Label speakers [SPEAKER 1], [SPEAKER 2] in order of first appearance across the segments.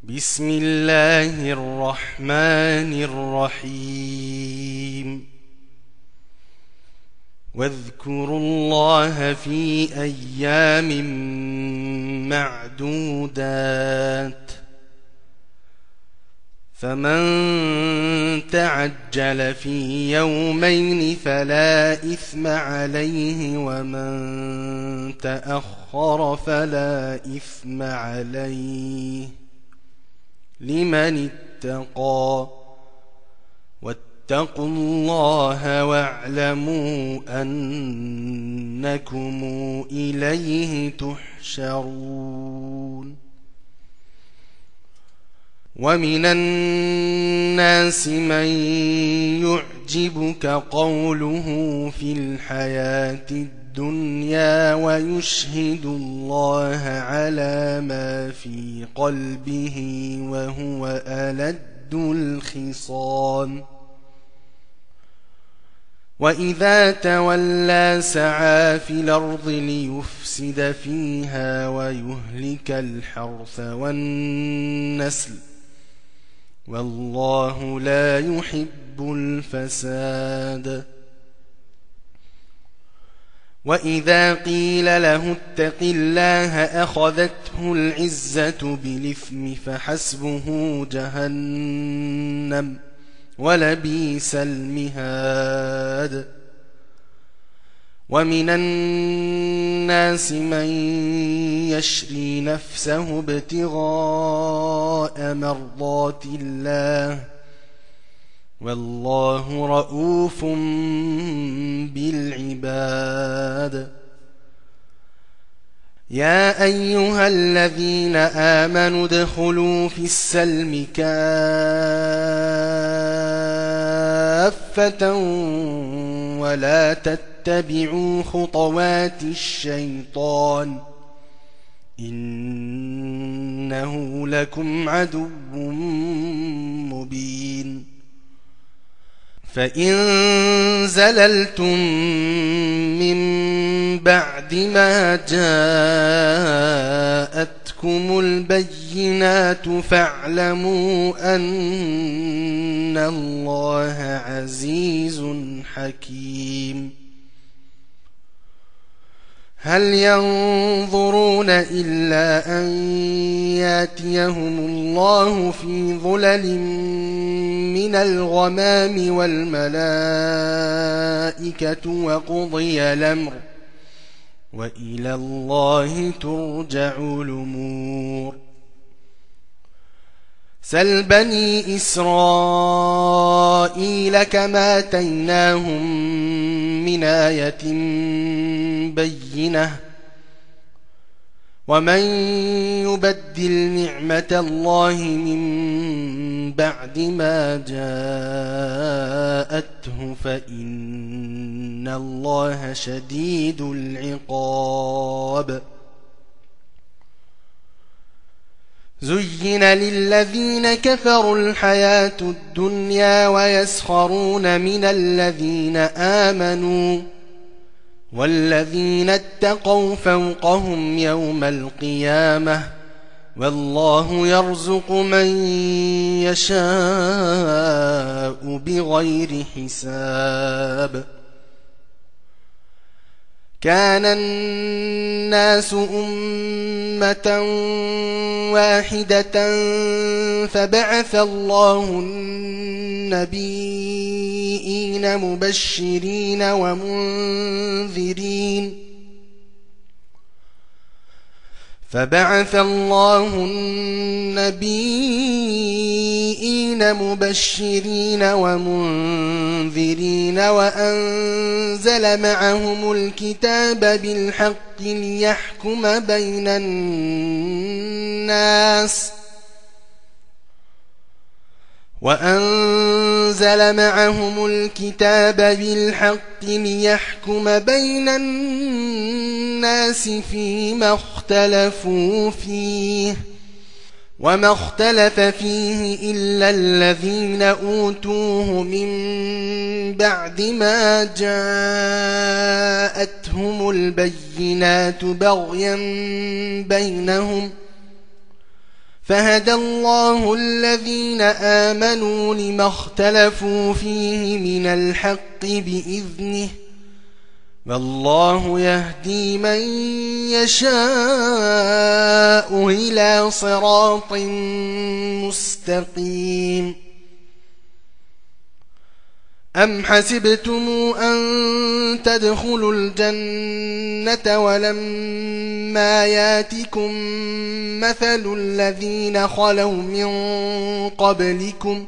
[SPEAKER 1] بسم الله الرحمن الرحيم واذكروا الله في أيام معدودات فمن تعجل في يومين فلا إثم عليه ومن تأخر فلا إثم عليه لمن اتقى واتقوا الله واعلموا أنكم إليه تحشرون ومن الناس من يعجبك قوله في الحياة الدنيا ويشهد الله على ما في قلبه وهو ألد الخصام وإذا تولى سعى في الأرض ليفسد فيها ويهلك الحرث والنسل والله لا يحب الفساد وإذا قيل له اتق الله أخذته العزة بالإثم فحسبه جهنم ولبئس المهاد ومن الناس من يشري نفسه ابتغاء مرضات الله والله رؤوف بالعباد يا أيها الذين آمنوا ادخلوا في السلم كافة ولا تتبعوا خطوات الشيطان إنه لكم عدو مبين فإن زللتم من بعد ما جاءتكم البينات فاعلموا أن الله عزيز حكيم هل ينظرون إلا أن ياتيهم الله في ظلل من الغمام والملائكة وقضي الأمر وإلى الله ترجع الأمور سل بني إسرائيل كما آتيناهم من آية بينة ومن يبدل نعمة الله من بعد ما جاءته فإن الله شديد العقاب زين للذين كفروا الحياة الدنيا ويسخرون من الذين آمنوا والذين اتقوا فوقهم يوم القيامة والله يرزق من يشاء بغير حساب كان الناس أمة واحدة فبعث الله النبيين مبشرين ومنذرين وأنزل معهم الكتاب بالحق ليحكم بين الناس فيما اختلفوا فيه وما اختلف فيه إلا الذين أوتوه من بعد ما جاءتهم البينات بغيا بينهم فهدى الله الذين آمنوا لما اختلفوا فيه من الحق بإذنه والله يهدي من يشاء إلى صراط مستقيم أم حسبتم أن تدخلوا الجنة ولما ياتكم مثل الذين خلوا من قبلكم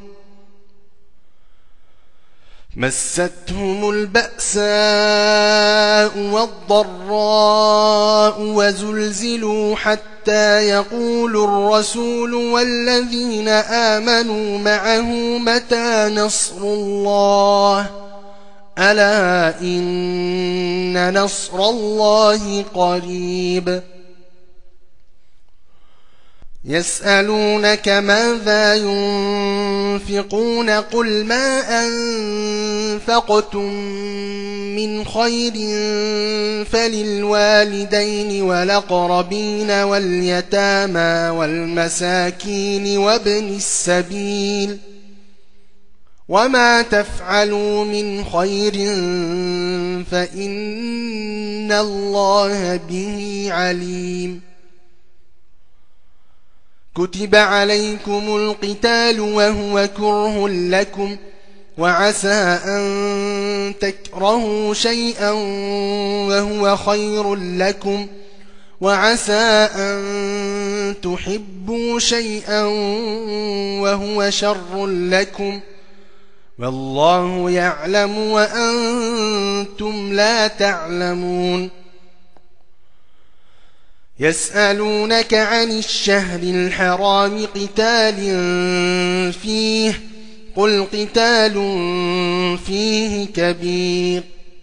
[SPEAKER 1] مستهم البأساء والضراء وزلزلوا حتى يقول الرسول والذين آمنوا معه متى نصر الله ألا إن نصر الله قريب يسألونك ماذا ينفقون قل ما أنفقتم من خير فللوالدين والأقربين واليتامى والمساكين وابن السبيل وما تفعلوا من خير فإن الله به عليم كتب عليكم القتال وهو كره لكم وعسى أن تكرهوا شيئا وهو خير لكم وعسى أن تحبوا شيئا وهو شر لكم والله يعلم وأنتم لا تعلمون يسألونك عن الشهر الحرام قتال فيه قل قتال فيه كبير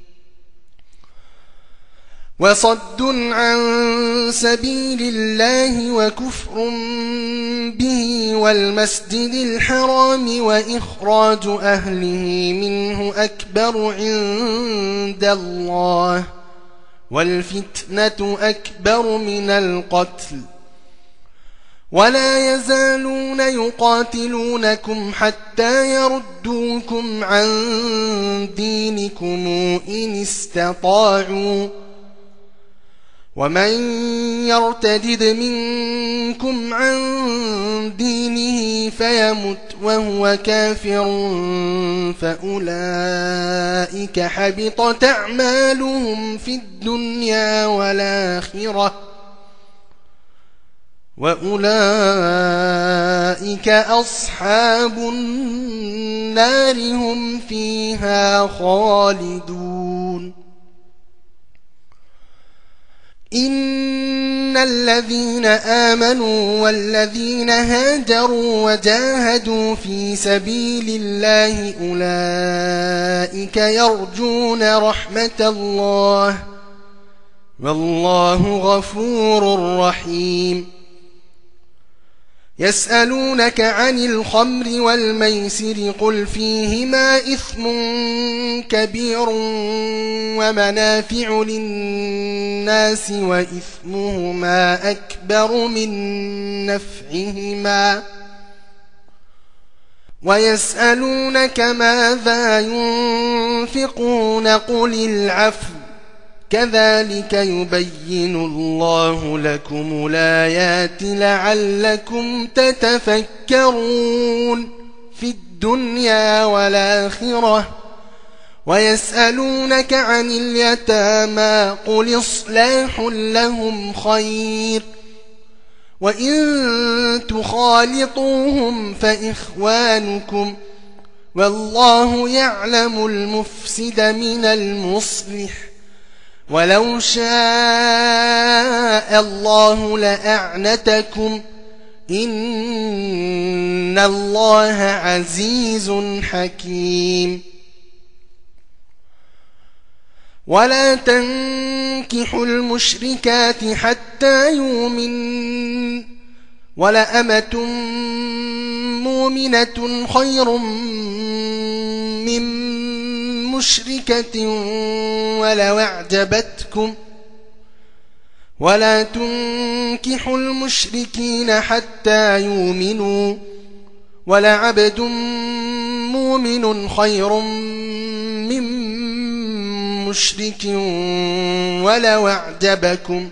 [SPEAKER 1] وصد عن سبيل الله وكفر به والمسجد الحرام وإخراج أهله منه أكبر عند الله والفتنة أكبر من القتل ولا يزالون يقاتلونكم حتى يردوكم عن دينكم إن استطاعوا ومن يرتدد منكم عن دينه فيمت وهو كافر فأولئك حبطت أعمالهم في الدنيا والآخرة وأولئك أصحاب النار هم فيها خالدون إن الذين آمنوا والذين هاجروا وجاهدوا في سبيل الله أولئك يرجون رحمة الله والله غفور رحيم يسألونك عن الخمر والميسر قل فيهما إثم كبير ومنافع للناس وإثمهما أكبر من نفعهما ويسألونك ماذا ينفقون قل العفو كذلك يبين الله لكم الآيات لعلكم تتفكرون في الدنيا والآخرة ويسألونك عن اليتامى قل إصلاح لهم خير وإن تخالطوهم فإخوانكم والله يعلم المفسد من المصلح ولو شاء الله لأعنتكم إن الله عزيز حكيم ولا تنكحوا المشركات حتى يؤمن ولأمة مؤمنة خير من مشركة ولو أعجبتكم ولا تنكحوا المشركين حتى يؤمنوا ولعبد مؤمن خير من مشرك ولو أعجبكم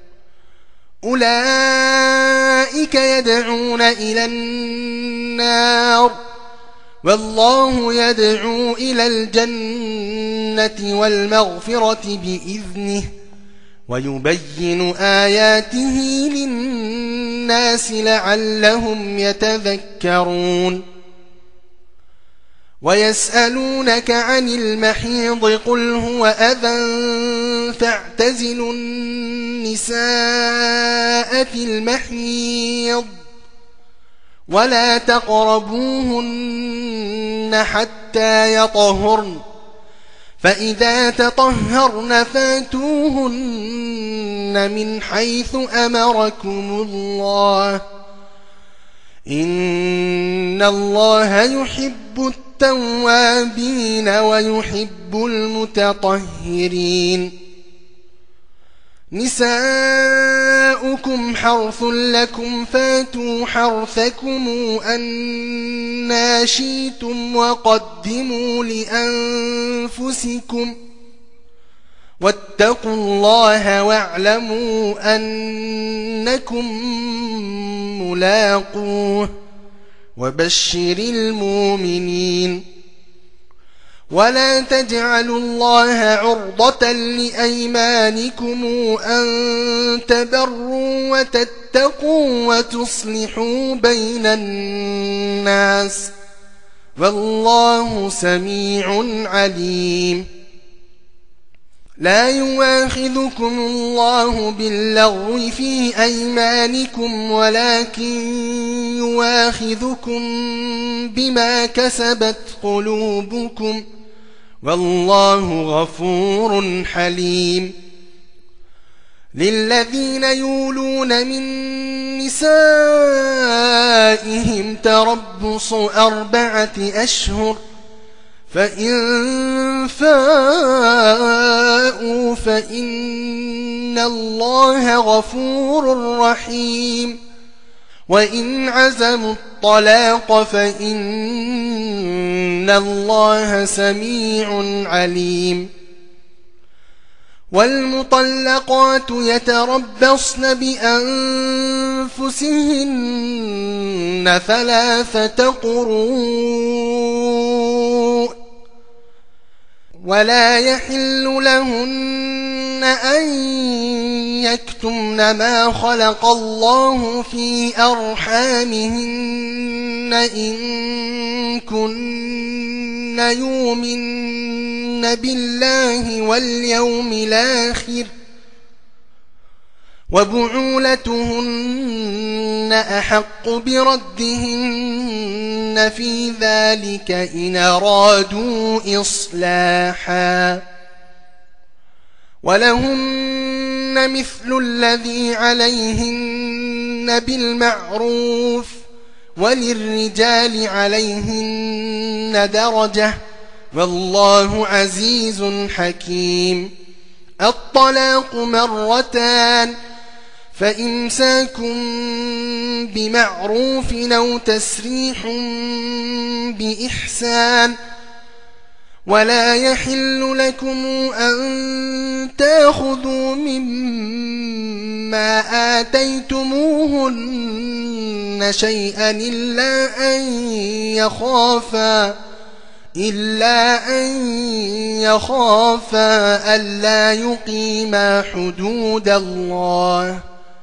[SPEAKER 1] أولئك يدعون إلى النار والله يدعو إلى الجنة والمغفرة بإذنه ويبين آياته للناس لعلهم يتذكرون ويسألونك عن المحيض قل هو أذى فاعتزلوا النساء في المحيض ولا تقربوهن حتى يطهرن فإذا تطهرن فاتوهن من حيث أمركم الله إن الله يحب التوابين ويحب المتطهرين نساؤكم حرث لكم فاتوا حرثكم أنى شئتم وقدموا لأنفسكم واتقوا الله واعلموا أنكم ملاقوه وبشر المؤمنين ولا تجعلوا الله عرضة لأيمانكم أن تبروا وتتقوا وتصلحوا بين الناس والله سميع عليم لا يؤاخذكم الله باللغو في أيمانكم ولكن يؤاخذكم بما كسبت قلوبكم والله غفور حليم للذين يولون من نسائهم تربص 4 أشهر فإن فاءوا فإن الله غفور رحيم وإن عزموا الطلاق فإن الله سميع عليم والمطلقات يتربصن بأنفسهن 3 قروء ولا يحل لهن أن يكتمن ما خلق الله في أرحامهن إن كن يؤمن بالله واليوم الآخر وبعولتهن أحق بردهن في ذلك إن أرادوا إصلاحا ولهن مثل الذي عليهن بالمعروف وللرجال عليهن درجة والله عزيز حكيم الطلاق 2 فإمساك بمعروف أو تسريح بإحسان ولا يحل لكم أن تأخذوا مما آتيتموهن شيئا إلا أن يخافا ألا يقيما حدود الله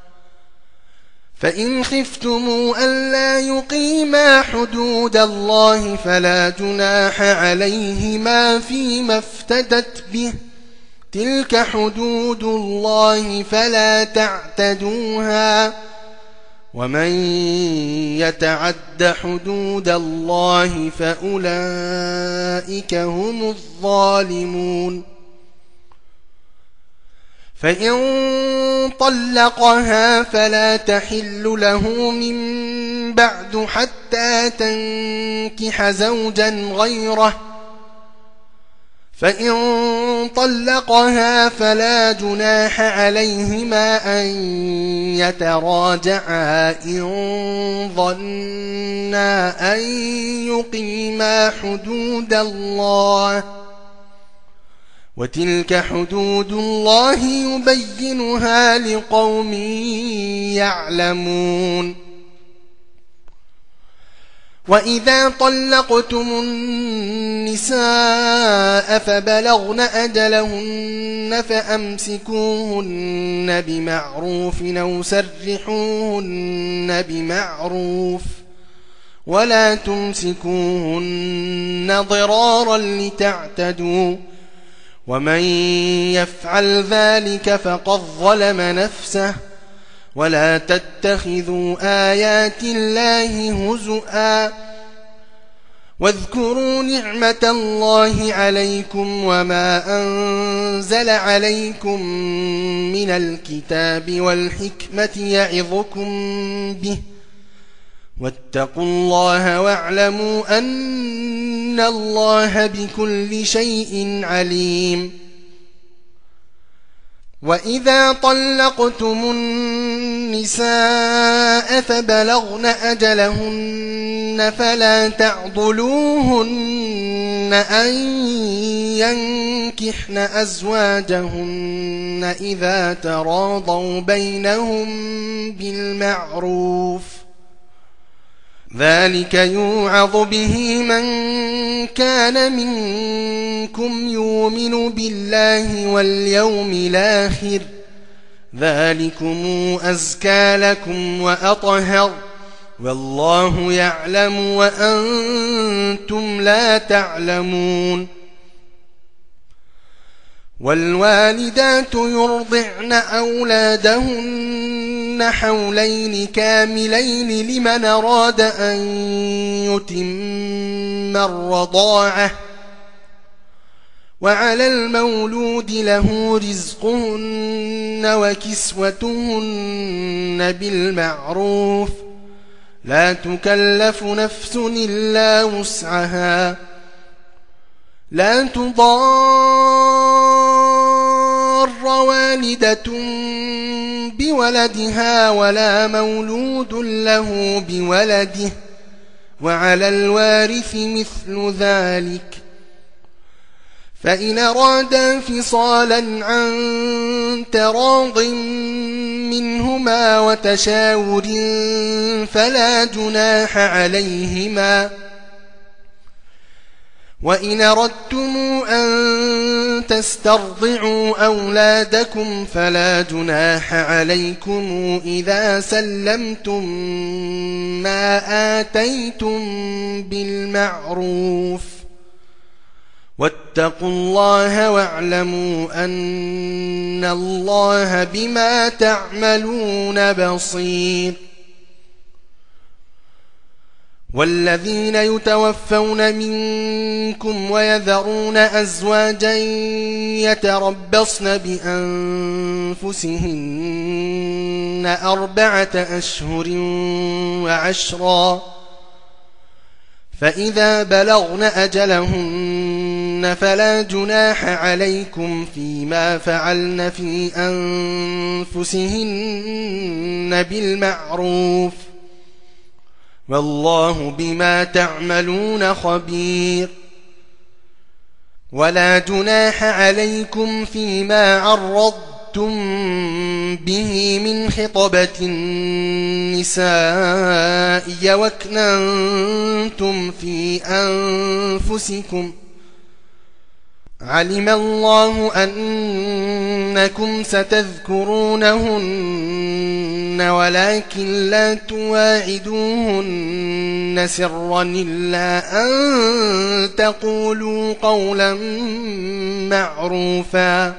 [SPEAKER 1] فإن خفتموا ألا يقيما حدود الله فلا جناح عليهما فيما افتدت به تلك حدود الله فلا تعتدوها ومن يتعد حدود الله فأولئك هم الظالمون فإن طلقها فلا تحل له من بعد حتى تنكح زوجا غيره فإن طلقها فلا جناح عليهما أن يتراجعا إن ظنا أن يقيما حدود الله، وتلك حدود الله يبينها لقوم يعلمون. وإذا طلقتم النساء فبلغن أجلهن فأمسكوهن بمعروف أو سرحوهن بمعروف، ولا تمسكوهن ضرارا لتعتدوا، ومن يفعل ذلك فقد ظلم نفسه. ولا تتخذوا آيات الله هزؤا، واذكروا نعمة الله عليكم وما أنزل عليكم من الكتاب والحكمة يعظكم به، واتقوا الله واعلموا أن الله بكل شيء عليم. وإذا طلقتم النساء فبلغن أجلهن فلا تعضلوهن أن ينكحن أزواجهن إذا تراضوا بينهم بالمعروف، ذلك يوعظ به من كان منكم يؤمن بالله واليوم الآخر، ذلكم أزكى لكم وأطهر، والله يعلم وأنتم لا تعلمون. والوالدات يرضعن أولادهن حولين كاملين لمن أراد أن يتم الرضاعة، وعلى المولود له رزقهن وكسوتهن بالمعروف، لا تكلف نفس إلا وسعها، لا تضار والدة بولدها ولا مولود له بولده، وعلى الوارث مثل ذلك. فإن أرادا فصالا عن تراض منهما وتشاور فلا جناح عليهما. وإن أردتم أن تسترضعوا أولادكم فلا جناح عليكم إذا سلمتم ما آتيتم بالمعروف، واتقوا الله واعلموا أن الله بما تعملون بصير. والذين يتوفون منكم ويذرون أزواجا يتربصن بأنفسهن 4 أشهر وعشرا، فإذا بلغن أجلهن فلا جناح عليكم فيما فعلن في أنفسهن بالمعروف، والله بما تعملون خبير. ولا جناح عليكم فيما عرضتم به من خطبة النساء واكننتم في أنفسكم، علم الله أنكم ستذكرونهن ولكن لا تواعدوهن سرا إلا أن تقولوا قولا معروفا،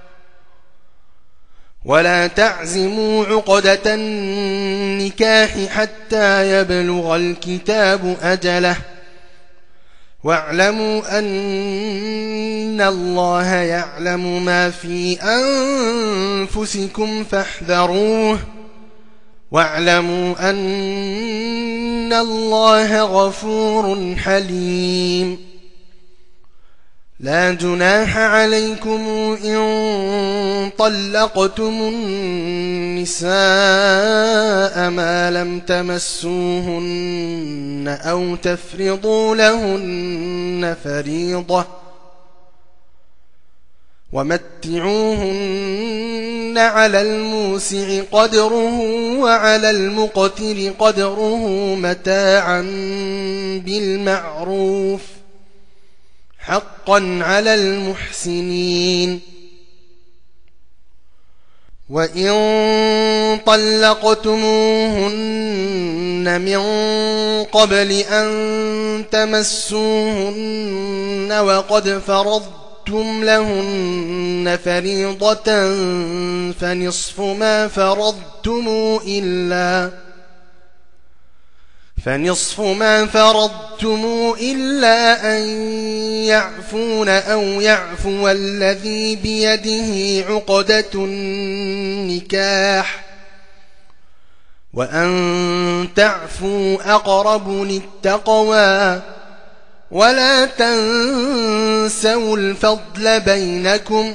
[SPEAKER 1] ولا تعزموا عقدة النكاح حتى يبلغ الكتاب أجله، واعلموا أن الله يعلم ما في أنفسكم فاحذروه، واعلموا أن الله غفور حليم. لا جناح عليكم إن طلقتم النساء ما لم تمسوهن أو تفرضوا لهن فريضة ومتعوهن على الموسع قدره وعلى المقتر قدره متاعا بالمعروف حقا على المحسنين. وإن طلقتموهن من قبل أن تمسوهن وقد فرضتم لهن فريضة فنصف ما فرضتم إلا أن يعفون أو يعفو الذي بيده عقدة النكاح وأن تعفوا أقرب للتقوى ولا تنسوا الفضل بينكم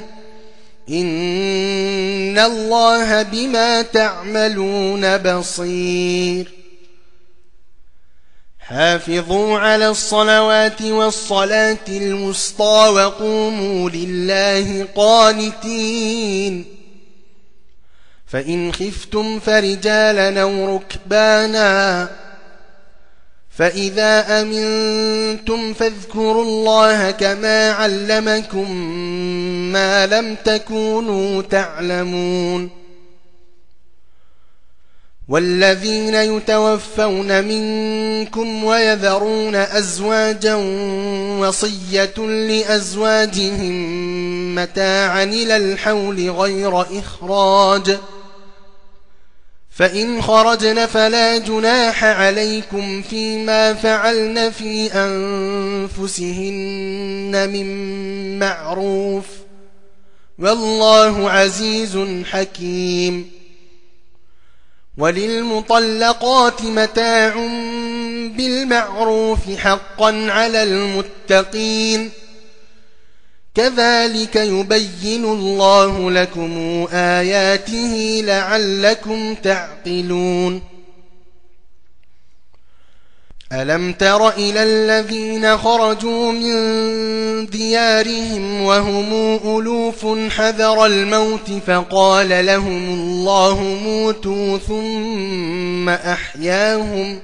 [SPEAKER 1] إن الله بما تعملون بصير. حافظوا على الصلوات والصلاة الوسطى وقوموا لله قانتين. فإن خفتم فرجالا أو ركبانا فإذا أمنتم فاذكروا الله كما علمكم ما لم تكونوا تعلمون. والذين يتوفون منكم ويذرون أزواجا وصية لأزواجهم متاعا إلى الحول غير إخراج فإن خرجن فلا جناح عليكم فيما فعلن في أنفسهن من معروف والله عزيز حكيم. وللمطلقات متاع بالمعروف حقا على المتقين كذلك يبين الله لكم آياته لعلكم تعقلون. ألم تر إلى الذين خرجوا من ديارهم وهم ألوف حذر الموت فقال لهم الله موتوا ثم أحياهم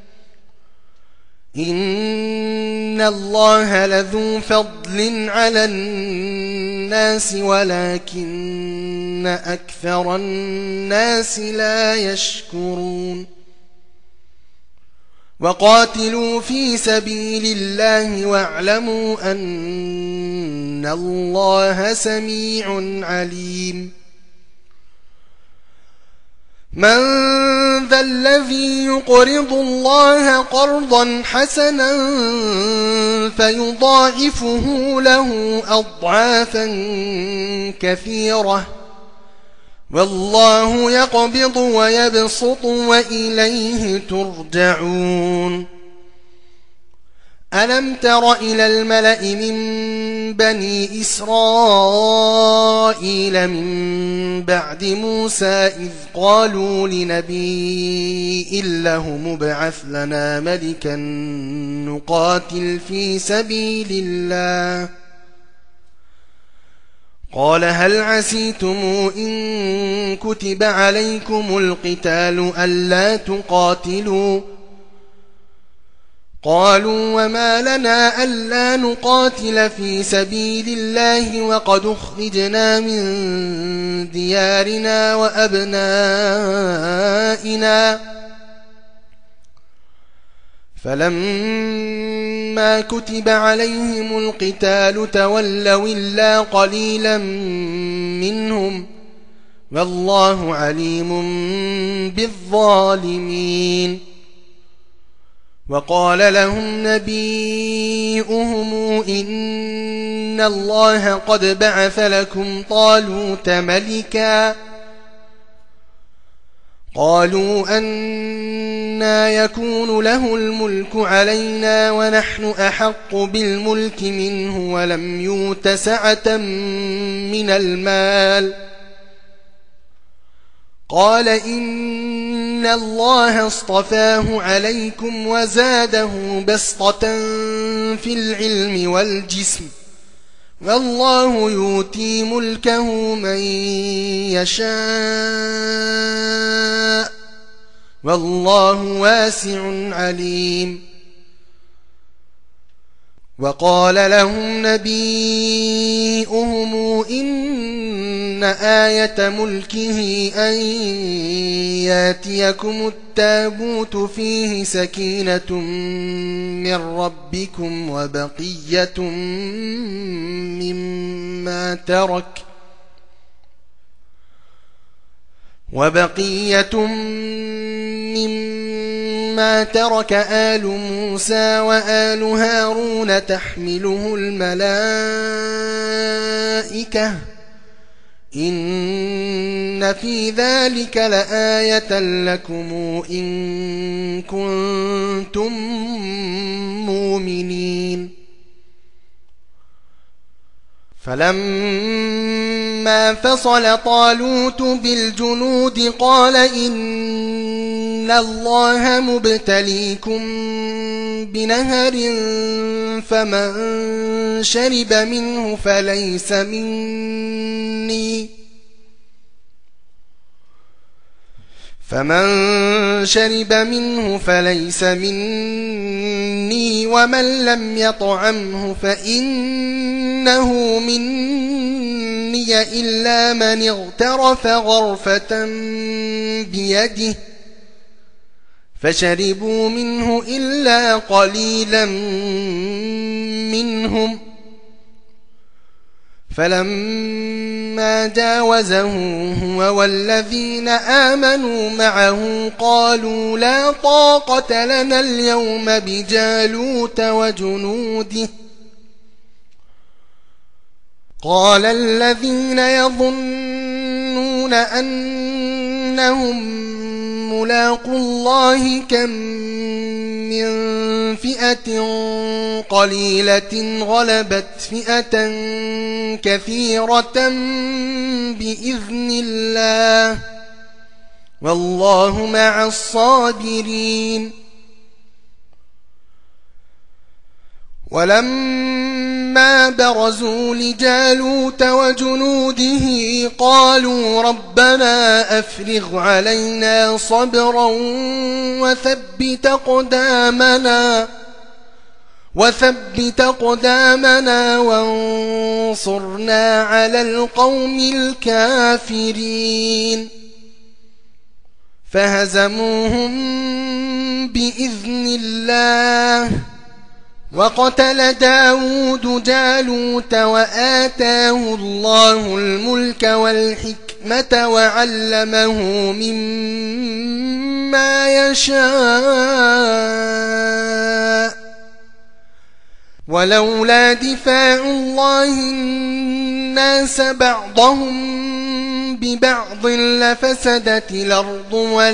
[SPEAKER 1] إن الله لذو فضل على الناس ولكن أكثر الناس لا يشكرون. وقاتلوا في سبيل الله واعلموا أن الله سميع عليم. من ذا الذي يقرض الله قرضا حسنا فيضاعفه له أضعافا كثيرة والله يقبض ويبسط وإليه ترجعون. ألم تر إلى الملأ من بني إسرائيل من بعد موسى إذ قالوا لنبي له مبعث لنا ملكا نقاتل في سبيل الله قال هل عسيتم إن كتب عليكم القتال ألا تقاتلوا قالوا وما لنا ألا نقاتل في سبيل الله وقد أخرجنا من ديارنا وأبنائنا فلما كتب عليهم القتال تولوا إلا قليلا منهم والله عليم بالظالمين. وقال لهم نبيئهم إن الله قد بعث لكم طالوت ملكا قالوا أنى يكون له الملك علينا ونحن أحق بالملك منه ولم يؤت سعة من المال. قال إن الله اصطفاه عليكم وزاده بسطة في العلم والجسم والله يؤتي ملكه من يشاء والله واسع عليم. وقال لهم نبيئهم إن آية ملكه أن ياتيكم التابوت فيه سكينة من ربكم وبقية مما ترك آل موسى وآل هارون تحمله الملائكة إن في ذلك لآية لكم إن كنتم مؤمنين. فلما فصل طالوت بالجنود قال إن الله مبتليكم بنهر فمن شرب منه فليس مني ومن لم يطعمه فإنه مني إلا من اغترف غرفة بيده فشربوا منه إلا قليلا منهم. فلما جاوزه هو والذين آمنوا معه قالوا لا طاقة لنا اليوم بجالوت وجنوده. قال الذين يظنون أنهم ملاقو الله كم من فئة قليلة غلبت فئة كثيرة بإذن الله والله مع الصابرين. ولما برزوا لجالوت وجنوده قالوا ربنا أفرغ علينا صبرا وثبت أقدامنا وانصرنا على القوم الكافرين. فهزموهم بإذن الله وقتل داود جالوت وآتاه الله الملك والحكمة وعلمه مما يشاء. ولولا دفاع الله الناس بعضهم ببعض لفسدت الأرض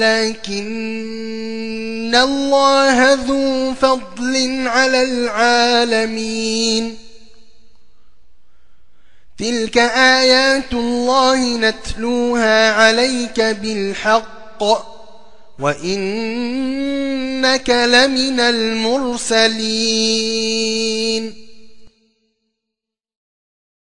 [SPEAKER 1] ولكن الله ذو فضل على العالمين. تلك آيات الله نتلوها عليك بالحق وإنك لمن المرسلين.